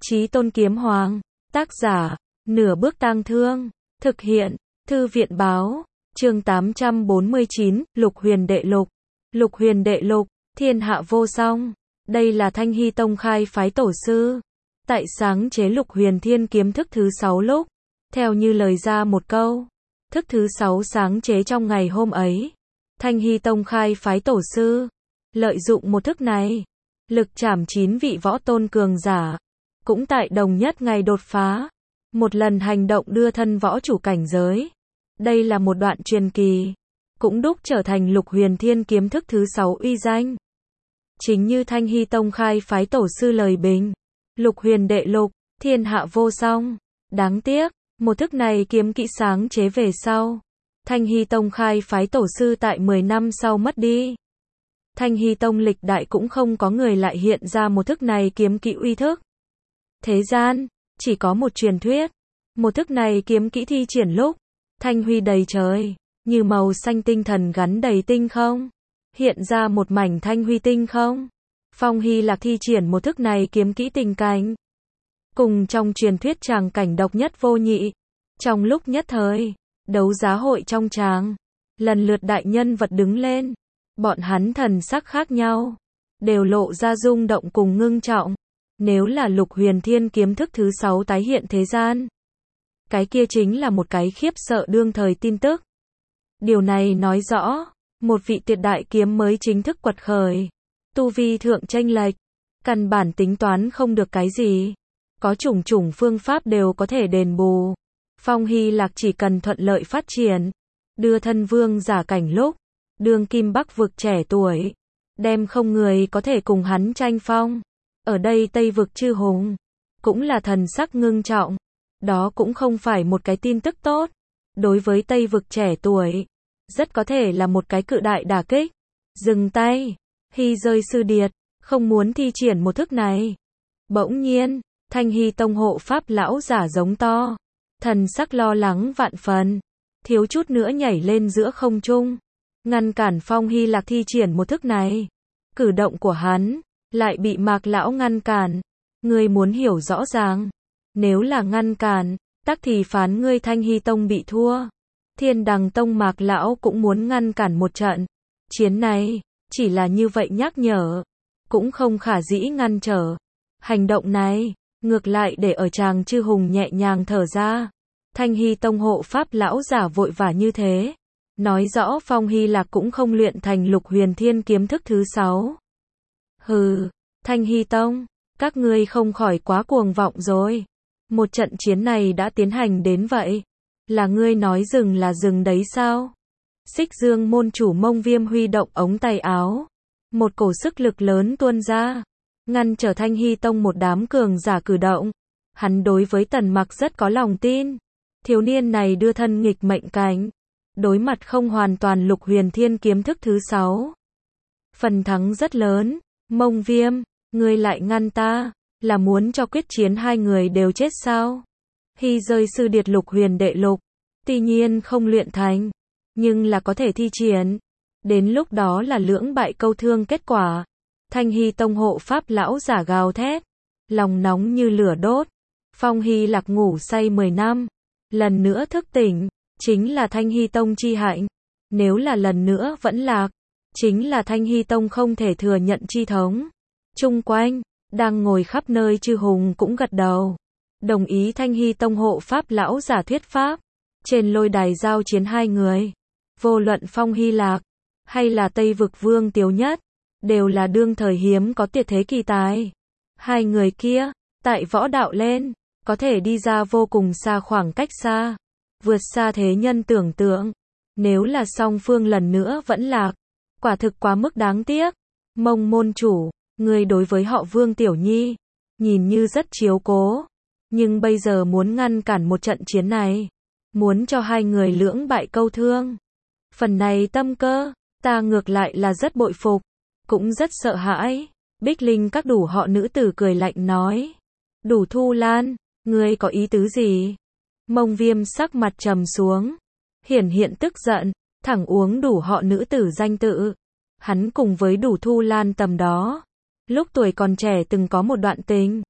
Chí Tôn Kiếm Hoàng. Tác giả, Nửa Bước Tang Thương. Thực hiện, Thư viện Báo. Chương 849, Lục Huyền Đệ Lục. Lục Huyền Đệ Lục, thiên hạ vô song. Đây là Thanh Hy Tông khai phái tổ sư. Tại sáng chế Lục Huyền Thiên Kiếm thức thứ 6 lúc, theo như lời ra một câu, thức thứ 6 sáng chế trong ngày hôm ấy. Thanh Hy Tông khai phái tổ sư, lợi dụng một thức này, lực trảm 9 vị võ tôn cường giả, cũng tại đồng nhất ngày đột phá, một lần hành động đưa thân võ chủ cảnh giới. Đây là một đoạn truyền kỳ, cũng đúc trở thành Lục Huyền Thiên Kiếm thức thứ 6 uy danh. Chính như Thanh Hy Tông khai phái tổ sư lời bình, Lục Huyền Đệ Lục, thiên hạ vô song. Đáng tiếc, một thức này kiếm kỹ sáng chế về sau, Thanh Hy Tông khai phái tổ sư tại 10 năm sau mất đi. Thanh Hy Tông lịch đại cũng không có người lại hiện ra một thức này kiếm kỹ uy thức. Thế gian, chỉ có một truyền thuyết, một thức này kiếm kỹ thi triển lúc, thanh huy đầy trời, như màu xanh tinh thần gắn đầy tinh không, hiện ra một mảnh thanh huy tinh không. Phong Hy Lạc thi triển một thức này kiếm kỹ tình cảnh, cùng trong truyền thuyết tràng cảnh độc nhất vô nhị. Trong lúc nhất thời, đấu giá hội trong tràng, lần lượt đại nhân vật đứng lên, bọn hắn thần sắc khác nhau, đều lộ ra rung động cùng ngưng trọng. Nếu là Lục Huyền Thiên Kiếm thức thứ 6 tái hiện thế gian, cái kia chính là một cái khiếp sợ đương thời tin tức. Điều này nói rõ, một vị tuyệt đại kiếm mới chính thức quật khởi, tu vi thượng chênh lệch, căn bản tính toán không được cái gì, có chủng chủng phương pháp đều có thể đền bù. Phong Hy Lạc chỉ cần thuận lợi phát triển, đưa thân vương giả cảnh lúc, đương kim Bắc vực trẻ tuổi, đem không người có thể cùng hắn tranh phong. Ở đây Tây vực chư hùng, cũng là thần sắc ngưng trọng. Đó cũng không phải một cái tin tức tốt. Đối với Tây vực trẻ tuổi, rất có thể là một cái cự đại đả kích. Dừng tay, Hy rơi sư điệt, không muốn thi triển một thức này. Bỗng nhiên, Thanh Hy Tông hộ pháp lão giả giống to, thần sắc lo lắng vạn phần, thiếu chút nữa nhảy lên giữa không trung, ngăn cản Phong Hy Lạc thi triển một thức này. Cử động của hắn lại bị Mạc lão ngăn cản. Ngươi muốn hiểu rõ ràng, nếu là ngăn cản, tắc thì phán ngươi Thanh Hy Tông bị thua. Thiên Đằng Tông Mạc lão cũng muốn ngăn cản một trận chiến này, chỉ là như vậy nhắc nhở, cũng không khả dĩ ngăn trở. Hành động này, ngược lại để ở chàng chư hùng nhẹ nhàng thở ra. Thanh Hy Tông hộ pháp lão giả vội vã như thế, nói rõ Phong Hy Lạc cũng không luyện thành Lục Huyền Thiên Kiếm thức thứ 6. Hừ, Thanh Hy Tông, các ngươi không khỏi quá cuồng vọng rồi. Một trận chiến này đã tiến hành đến vậy, là ngươi nói dừng là dừng đấy sao? Xích Dương môn chủ Mông Viêm huy động ống tay áo, một cổ sức lực lớn tuôn ra, ngăn trở Thanh Hy Tông một đám cường giả cử động. Hắn đối với Tần Mặc rất có lòng tin. Thiếu niên này đưa thân nghịch mệnh cảnh, đối mặt không hoàn toàn Lục Huyền Thiên Kiếm thức thứ 6, phần thắng rất lớn. Mông Viêm, ngươi lại ngăn ta, là muốn cho quyết chiến hai người đều chết sao? Hy rơi sư điệt Lục Huyền Đệ Lục, tuy nhiên không luyện thành, nhưng là có thể thi triển. Đến lúc đó là lưỡng bại câu thương kết quả. Thanh Hy Tông hộ pháp lão giả gào thét, lòng nóng như lửa đốt. Phong Hy Lạc ngủ say 10 năm, lần nữa thức tỉnh, chính là Thanh Hy Tông chi hạnh. Nếu là lần nữa vẫn lạc, chính là Thanh Hy Tông không thể thừa nhận chi thống. Chung quanh, đang ngồi khắp nơi chư hùng cũng gật đầu, đồng ý Thanh Hy Tông hộ pháp lão giả thuyết pháp. Trên lôi đài giao chiến hai người, vô luận Phong Hy Lạc, hay là Tây vực Vương Tiếu Nhất, đều là đương thời hiếm có tuyệt thế kỳ tài. Hai người kia, tại võ đạo lên, có thể đi ra vô cùng xa khoảng cách xa, vượt xa thế nhân tưởng tượng. Nếu là song phương lần nữa vẫn lạc, quả thực quá mức đáng tiếc. Mông môn chủ, người đối với họ Vương Tiểu Nhi, nhìn như rất chiếu cố, nhưng bây giờ muốn ngăn cản một trận chiến này, muốn cho hai người lưỡng bại câu thương. Phần này tâm cơ, ta ngược lại là rất bội phục, cũng rất sợ hãi. Bích Linh các đủ họ nữ tử cười lạnh nói. Đủ Thu Lan, ngươi có ý tứ gì? Mông Viêm sắc mặt trầm xuống, hiển hiện tức giận, thẳng uống đủ họ nữ tử danh tự. Hắn cùng với Đủ Thu Lan tầm đó, lúc tuổi còn trẻ từng có một đoạn tình.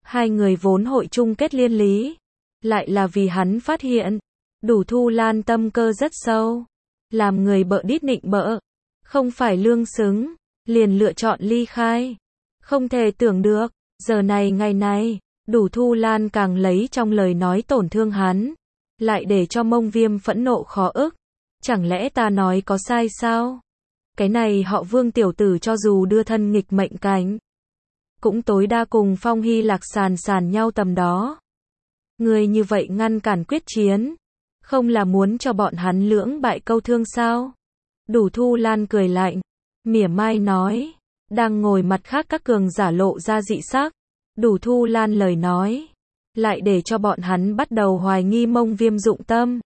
Hai người vốn hội chung kết liên lý, lại là vì hắn phát hiện, Đủ Thu Lan tâm cơ rất sâu, làm người bợ đít nịnh bợ, không phải lương xứng, liền lựa chọn ly khai. Không thể tưởng được, giờ này ngày này, Đủ Thu Lan càng lấy trong lời nói tổn thương hắn, lại để cho Mông Viêm phẫn nộ khó ức. Chẳng lẽ ta nói có sai sao? Cái này họ Vương tiểu tử cho dù đưa thân nghịch mệnh cảnh, cũng tối đa cùng Phong Hy Lạc sàn nhau tầm đó. Người như vậy ngăn cản quyết chiến, không là muốn cho bọn hắn lưỡng bại câu thương sao? Đủ Thu Lan cười lạnh, mỉa mai nói, đang ngồi mặt khác các cường giả lộ ra dị sắc. Đủ Thu Lan lời nói, lại để cho bọn hắn bắt đầu hoài nghi Mông Viêm dụng tâm.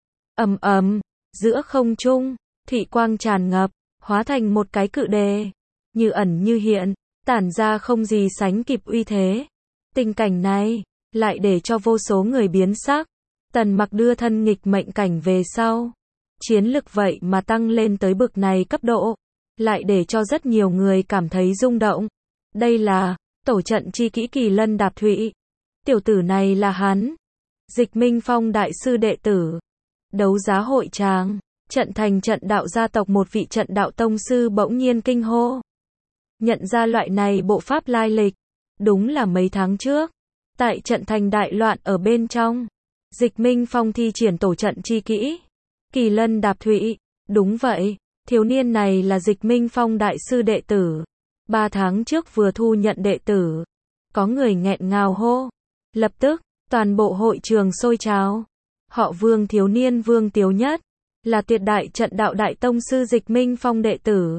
Ầm ầm, giữa không trung, thủy quang tràn ngập, hóa thành một cái cự đề, như ẩn như hiện, tản ra không gì sánh kịp uy thế. Tình cảnh này, lại để cho vô số người biến sắc. Tần Mặc đưa thân nghịch mệnh cảnh về sau, chiến lực vậy mà tăng lên tới bực này cấp độ, lại để cho rất nhiều người cảm thấy rung động. Đây là tổ trận chi kỹ Kỳ Lân Đạp Thụy. Tiểu tử này là hắn, Dịch Minh Phong đại sư đệ tử. Đấu giá hội tràng, trận thành trận đạo gia tộc một vị trận đạo tông sư bỗng nhiên kinh hô. Nhận ra loại này bộ pháp lai lịch, đúng là mấy tháng trước, tại trận thành đại loạn ở bên trong, Dịch Minh Phong thi triển tổ trận chi kỹ Kỳ Lân Đạp Thụy. Đúng vậy, thiếu niên này là Dịch Minh Phong đại sư đệ tử. 3 tháng trước vừa thu nhận đệ tử. Có người nghẹn ngào hô. Lập tức, toàn bộ hội trường sôi trào. Họ Vương thiếu niên Vương Tiếu Nhất, là tuyệt đại trận đạo đại tông sư Dịch Minh Phong đệ tử.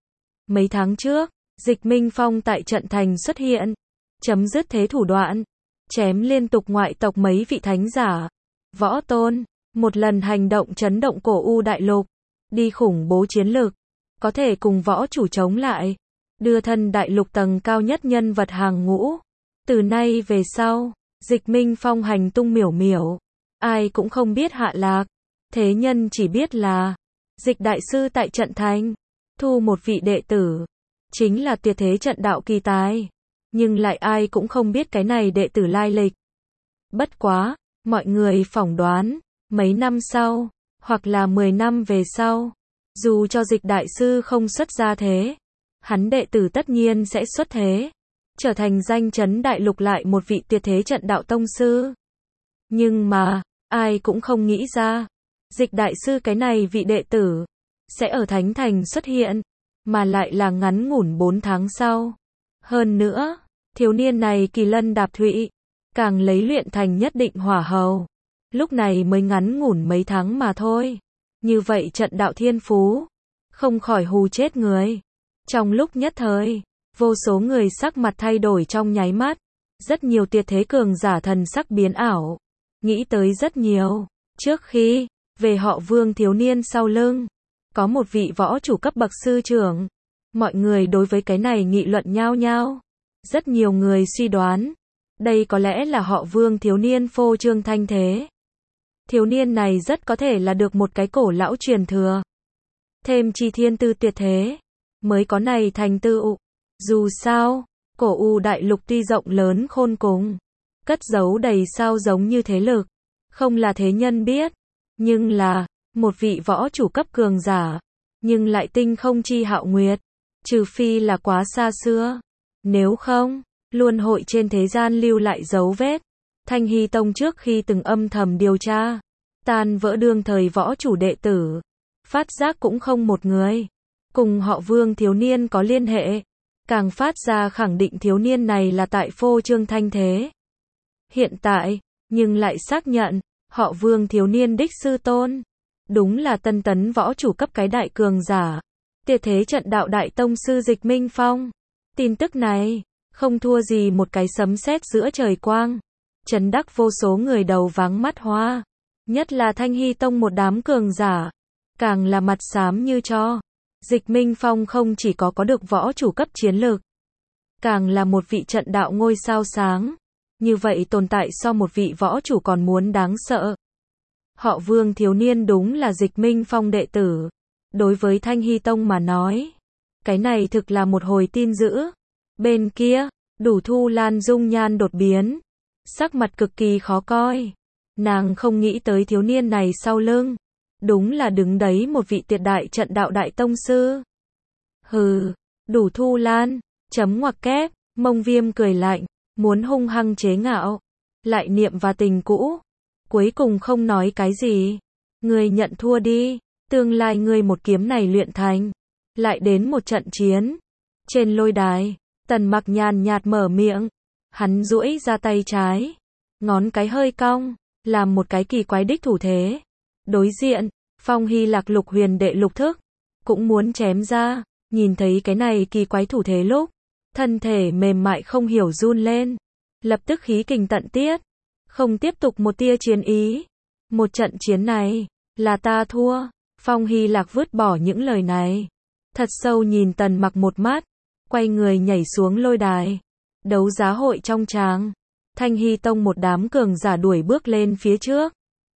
Mấy tháng trước, Dịch Minh Phong tại trận thành xuất hiện, chấm dứt thế thủ đoạn, chém liên tục ngoại tộc mấy vị thánh giả, võ tôn, một lần hành động chấn động cổ U đại lục, đi khủng bố chiến lược, có thể cùng võ chủ chống lại, đưa thân đại lục tầng cao nhất nhân vật hàng ngũ. Từ nay về sau, Dịch Minh Phong hành tung miểu miểu, ai cũng không biết hạ lạc, thế nhân chỉ biết là Dịch đại sư tại trận thành thu một vị đệ tử, chính là tuyệt thế trận đạo kỳ tài, nhưng lại ai cũng không biết cái này đệ tử lai lịch. Bất quá, mọi người phỏng đoán, mấy năm sau, hoặc là 10 năm về sau, dù cho Dịch đại sư không xuất gia thế, hắn đệ tử tất nhiên sẽ xuất thế, trở thành danh chấn đại lục lại một vị tuyệt thế trận đạo tông sư. Nhưng mà, ai cũng không nghĩ ra, Dịch đại sư cái này vị đệ tử, sẽ ở Thánh Thành xuất hiện, mà lại là ngắn ngủn 4 tháng sau. Hơn nữa, thiếu niên này Kỳ Lân Đạp Thụy, càng lấy luyện thành nhất định hỏa hầu. Lúc này mới ngắn ngủn mấy tháng mà thôi. Như vậy trận đạo thiên phú, không khỏi hù chết người. Trong lúc nhất thời, vô số người sắc mặt thay đổi trong nháy mắt. Rất nhiều tuyệt thế cường giả thần sắc biến ảo. Nghĩ tới rất nhiều. Trước khi, về họ Vương thiếu niên sau lưng, có một vị võ chủ cấp bậc sư trưởng. Mọi người đối với cái này nghị luận nhao nhao. Rất nhiều người suy đoán, đây có lẽ là họ Vương thiếu niên phô trương thanh thế. Thiếu niên này rất có thể là được một cái cổ lão truyền thừa. Thêm chi thiên tư tuyệt thế, mới có này thành tựu. Dù sao, cổ U đại lục tuy rộng lớn khôn cùng, cất giấu đầy sao giống như thế lực, không là thế nhân biết, nhưng là một vị võ chủ cấp cường giả, nhưng lại tinh không chi hạo nguyệt, trừ phi là quá xa xưa, nếu không, luôn hội trên thế gian lưu lại dấu vết. Thanh Hy Tông trước khi từng âm thầm điều tra, tan vỡ đương thời võ chủ đệ tử, phát giác cũng không một người cùng họ Vương thiếu niên có liên hệ, càng phát ra khẳng định thiếu niên này là tại phô trương thanh thế. Hiện tại, nhưng lại xác nhận, họ Vương thiếu niên đích sư tôn, đúng là tân tấn võ chủ cấp cái đại cường giả, tuyệt thế trận đạo đại tông sư Dịch Minh Phong. Tin tức này, không thua gì một cái sấm sét giữa trời quang, chấn đắc vô số người đầu váng mắt hoa, nhất là Thanh Hy Tông một đám cường giả, càng là mặt xám như tro. Dịch Minh Phong không chỉ có được võ chủ cấp chiến lược, càng là một vị trận đạo ngôi sao sáng, như vậy tồn tại so một vị võ chủ còn muốn đáng sợ. Họ Vương thiếu niên đúng là Dịch Minh Phong đệ tử, đối với Thanh Hy Tông mà nói, cái này thực là một hồi tin dữ. Bên kia, Đủ Thu Lan dung nhan đột biến, sắc mặt cực kỳ khó coi. Nàng không nghĩ tới thiếu niên này sau lưng, đúng là đứng đấy một vị tuyệt đại trận đạo đại tông sư. Hừ, Đủ Thu Lan, chấm ngoặc kép, Mông Viêm cười lạnh, muốn hung hăng chế ngạo, lại niệm và tình cũ, cuối cùng không nói cái gì. Ngươi nhận thua đi, tương lai ngươi một kiếm này luyện thành, lại đến một trận chiến. Trên lôi đài, Tần Mặc nhàn nhạt mở miệng, hắn duỗi ra tay trái, ngón cái hơi cong, làm một cái kỳ quái đích thủ thế. Đối diện, Phong Hy Lạc Lục Huyền Đệ Lục thức, cũng muốn chém ra, nhìn thấy cái này kỳ quái thủ thế lúc, thân thể mềm mại không hiểu run lên, lập tức khí kình tận tiết, không tiếp tục một tia chiến ý. Một trận chiến này, là ta thua. Phong Hy Lạc vứt bỏ những lời này, thật sâu nhìn Tần Mặc một mắt, quay người nhảy xuống lôi đài. Đấu giá hội trong tràng, Thanh Hy Tông một đám cường giả đuổi bước lên phía trước,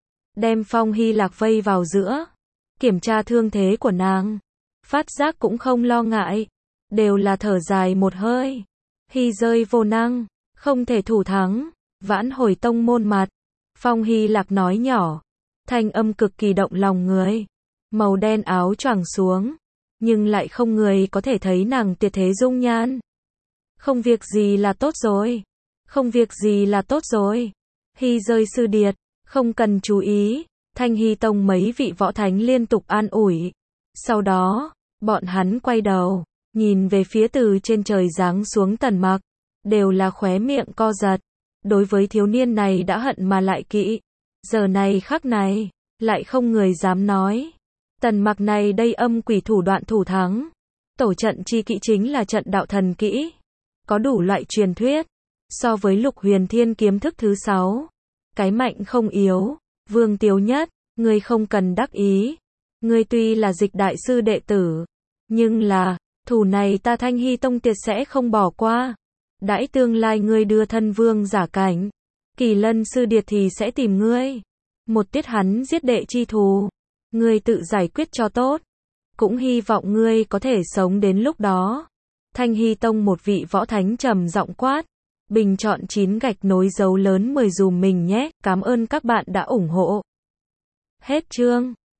đem Phong Hy Lạc vây vào giữa, kiểm tra thương thế của nàng. Phát giác cũng không lo ngại, đều là thở dài một hơi. Hy rơi vô năng, không thể thủ thắng, vãn hồi tông môn mặt. Phong Hy Lạc nói nhỏ, thanh âm cực kỳ động lòng người. Màu đen áo choàng xuống, nhưng lại không người có thể thấy nàng tuyệt thế dung nhan. Không việc gì là tốt rồi, không việc gì là tốt rồi. Hy rơi sư điệt, không cần chú ý. Thanh Hy Tông mấy vị võ thánh liên tục an ủi. Sau đó, bọn hắn quay đầu, nhìn về phía từ trên trời giáng xuống Tần Mặc, đều là khóe miệng co giật. Đối với thiếu niên này đã hận mà lại kỵ, giờ này khắc này, lại không người dám nói. Tần Mặc này đây âm quỷ thủ đoạn thủ thắng. Tổ trận chi kỹ chính là trận đạo thần kỹ, có đủ loại truyền thuyết. So với Lục Huyền Thiên kiếm thức thứ 6, cái mạnh không yếu. Vương Tiếu Nhất, ngươi không cần đắc ý. Ngươi tuy là Dịch đại sư đệ tử, nhưng là, thủ này ta Thanh Hy Tông tuyệt sẽ không bỏ qua. Đãi tương lai ngươi đưa thân vương giả cảnh, Kỳ Lân sư điệt thì sẽ tìm ngươi. Một tiết hắn giết đệ chi thù, ngươi tự giải quyết cho tốt. Cũng hy vọng ngươi có thể sống đến lúc đó. Thanh Hy Tông một vị võ thánh trầm giọng quát. Bình chọn 9 gạch nối dấu lớn 10 dùm mình nhé. Cảm ơn các bạn đã ủng hộ. Hết chương.